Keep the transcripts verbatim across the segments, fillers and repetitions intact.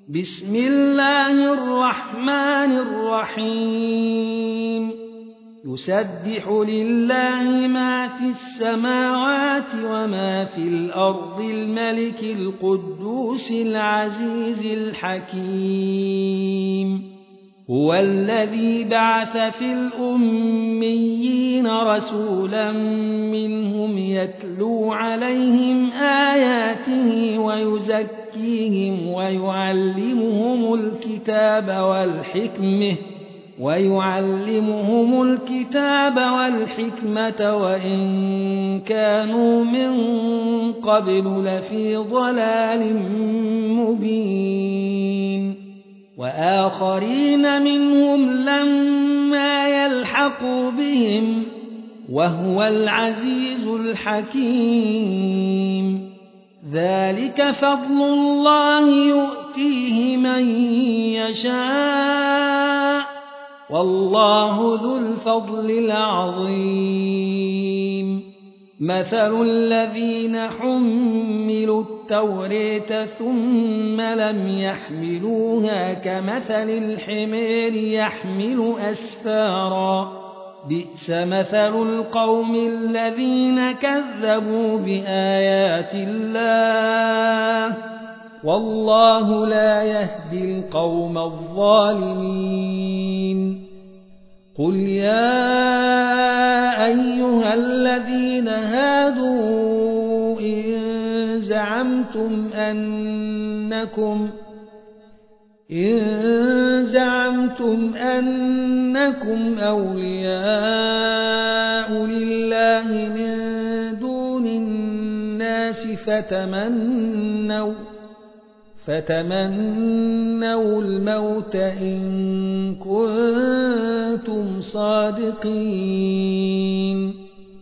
بسم الله الرحمن الرحيم يسبح لله ما في السماوات وما في الأرض الملك القدوس العزيز الحكيم هو الذي بعث في الأميين رسولا منهم يتلو عليهم آياته ويزكيهم ويعلمهم الكتاب والحكمة ويعلمهم الكتاب والحكمة وإن كانوا من قبل لفي ضلال مبين وآخرين منهم لما يلحقوا بهم وهو العزيز الحكيم ذلك فضل الله يؤتيه من يشاء والله ذو الفضل العظيم مثل الذين حملوا التوراة ثم لم يحملوها كمثل الحمار يحمل أسفارا بئس مثل القوم الذين كذبوا بآيات الله والله لا يهدي القوم الظالمين قل يا أيها الذين هادوا إن زعمتم أنكم إن زعمتم أنكم أولياء لله من دون الناس فتمنوا فتمنوا الموت إن كنتم صادقين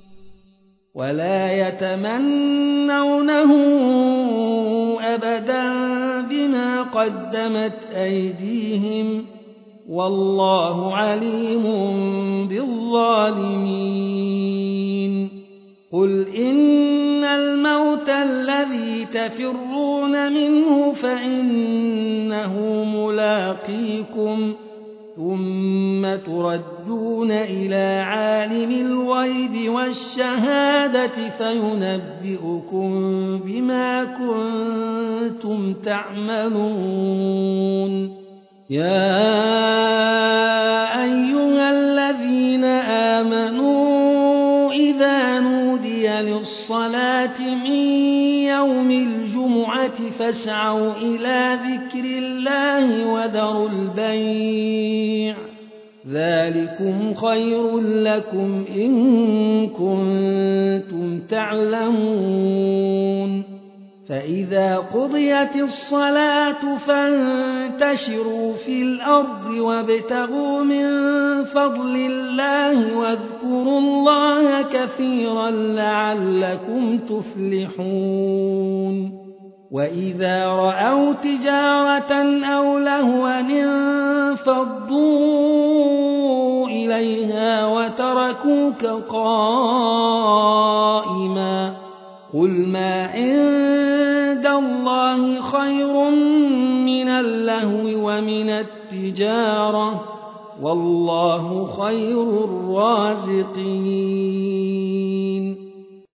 ولا يتمنونه أبدا بما قدمت أيديهم والله عليم بالظالمين قل إن الموت الذي تفرون منه فإنه ملاقيكم ثم تردون إلى عالم الغيب والشهادة فينبئكم بما كنتم تعملون يا أيها الذين آمنوا إذا نودي للصلاة من يوم الجمعة فاسعوا إلى ذكر الله وذروا البيع ذلكم خير لكم إن كنتم تعلمون فإذا قضيت الصلاة فانتشروا في الأرض وابتغوا من فضل الله واذكروا الله كثيرا لعلكم تفلحون وإذا رأوا تجارة أو لهوا انفضوا إليها وتركوك قائما قل ما عند الله خير من اللهو ومن التجارة والله خير الرازقين